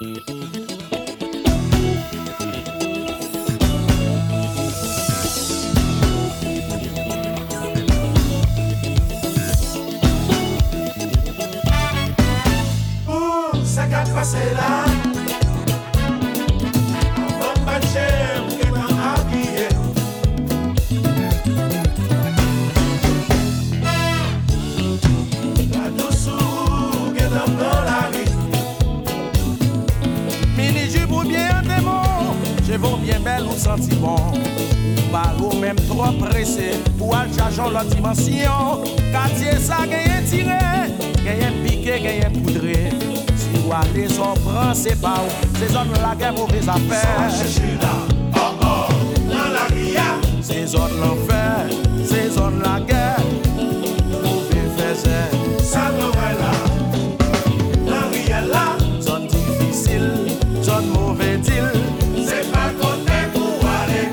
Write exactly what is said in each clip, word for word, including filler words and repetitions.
C'est pas où, ces zones la guerre mauvaise affaire. Oh oh, dans la ria. Ces zones l'enfer, ces zones la guerre, mauvais faisait. Ça devrait là, la ria là. Zone difficile, zone mauvais deal. C'est pas côté pour aller.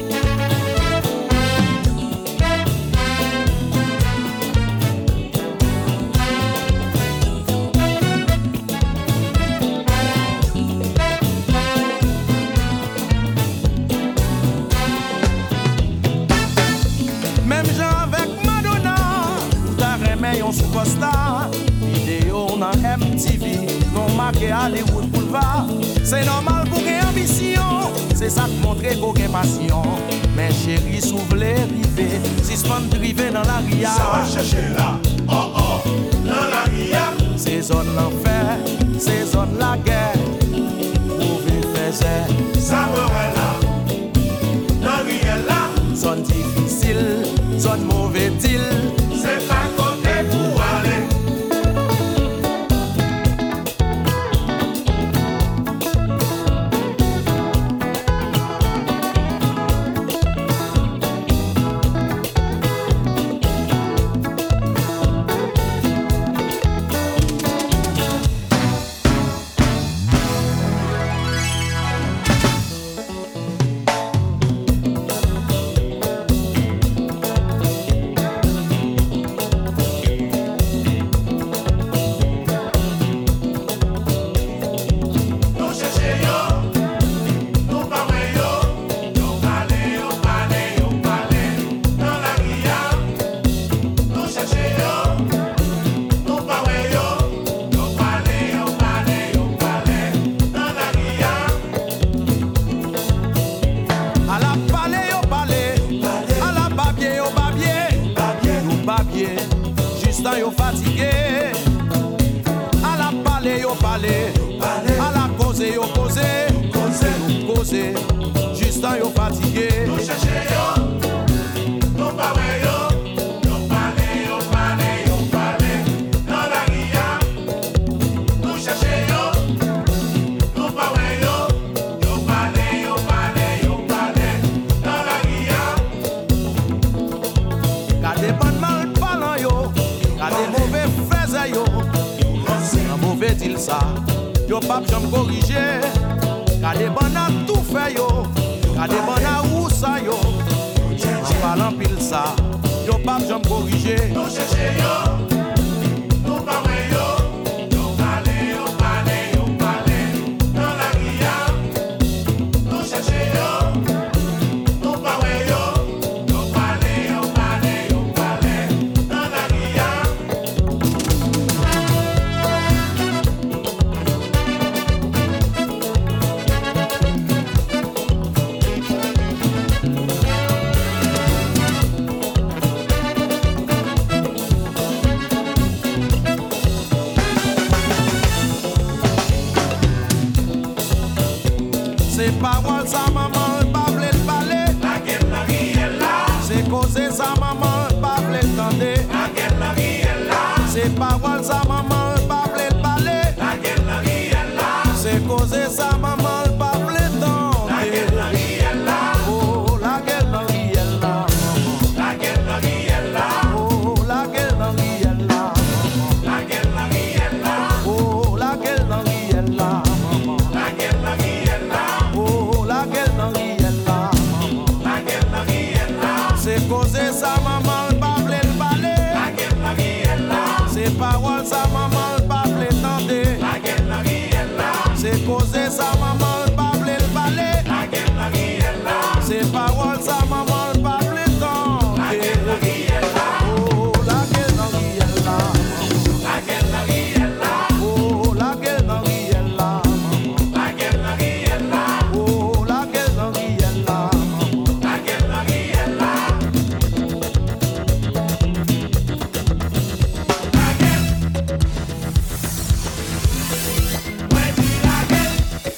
Superstar, vidéo dans M T V, non marqué Hollywood Boulevard. C'est normal pour une ambition, c'est ça qui montre qu'on a passion. Mais chérie, s'ouvre river, si se de river dans la ria. Ça va chercher là, oh oh, dans la ria. C'est zone l'enfer, c'est zone la guerre. Mauvais faisait, ça me là, dans la ria là. Zone difficile, zone mauvais deal. C'est pas côté pour aller. Yo pap jam corriger, kade bon a tout fait yo, kade bon a ou sa yo, en parlant pile ça, yo pap jam corriger. Nous chercher yo, nous pas yo, yo parler, yo parler, yo parler, dans la ria. Nous chercher yo, nous pas yo, yo parler, yo parler, yo parler, dans la ria. C'est parole sa maman, pas vle parler. La guerre la vie est là. C'est causer sa maman, pas vle tendre. La guerre la vie est là. C'est parole sa maman, pas vle parler. La guerre la vie est là. C'est causer sa maman, pas vle tendre. La guerre la vie est là. Oh, la guerre la vie est là. La guerre la vie est là. Oh, la guerre la vie est là. La guerre la vie est là. Oh, la guerre la vie est là. La guerre la vie est là. Oh, la guerre dans est là, la guerre dans est là. C'est causer sa maman, pas vle parler. La guerre dans est là. C'est parole sa maman, pas vle tendre. La guerre dans est là. C'est causer sa maman, pas vle le parler. La gueule, la vie est là. C'est parole sa maman, pas vle le temps. La gueule, la vie est là. Oh, la gueule, la vie est là. La gueule, la vie est là. Oh, la gueule, la vie est là. La gueule, la vie est là. Oh, la gueule, la vie est là. La gueule, la vie est là. La gueule. Ouais, dis la gueule.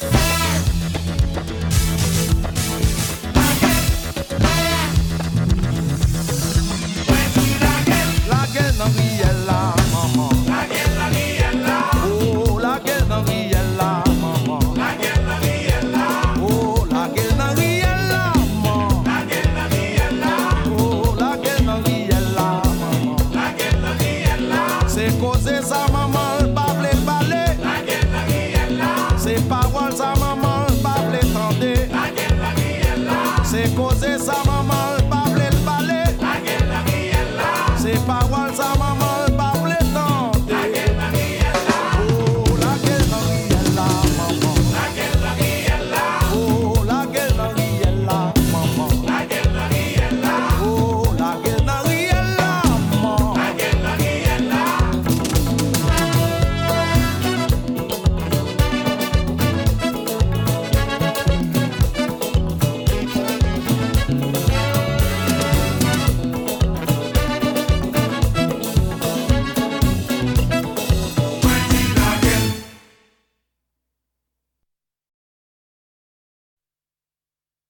La gueule, la vie est là, maman. La gueule, la vie est là. Oh, la gueule, la vie est là, maman. La gueule, la vie est là. Oh, la gueule, la vie est là, maman. La gueule, la vie est là. Oh, la gueule, la vie est là, maman. La gueule, la vie est là. C'est causer sa maman, pas vle le parler. La gueule, la vie est là. C'est pas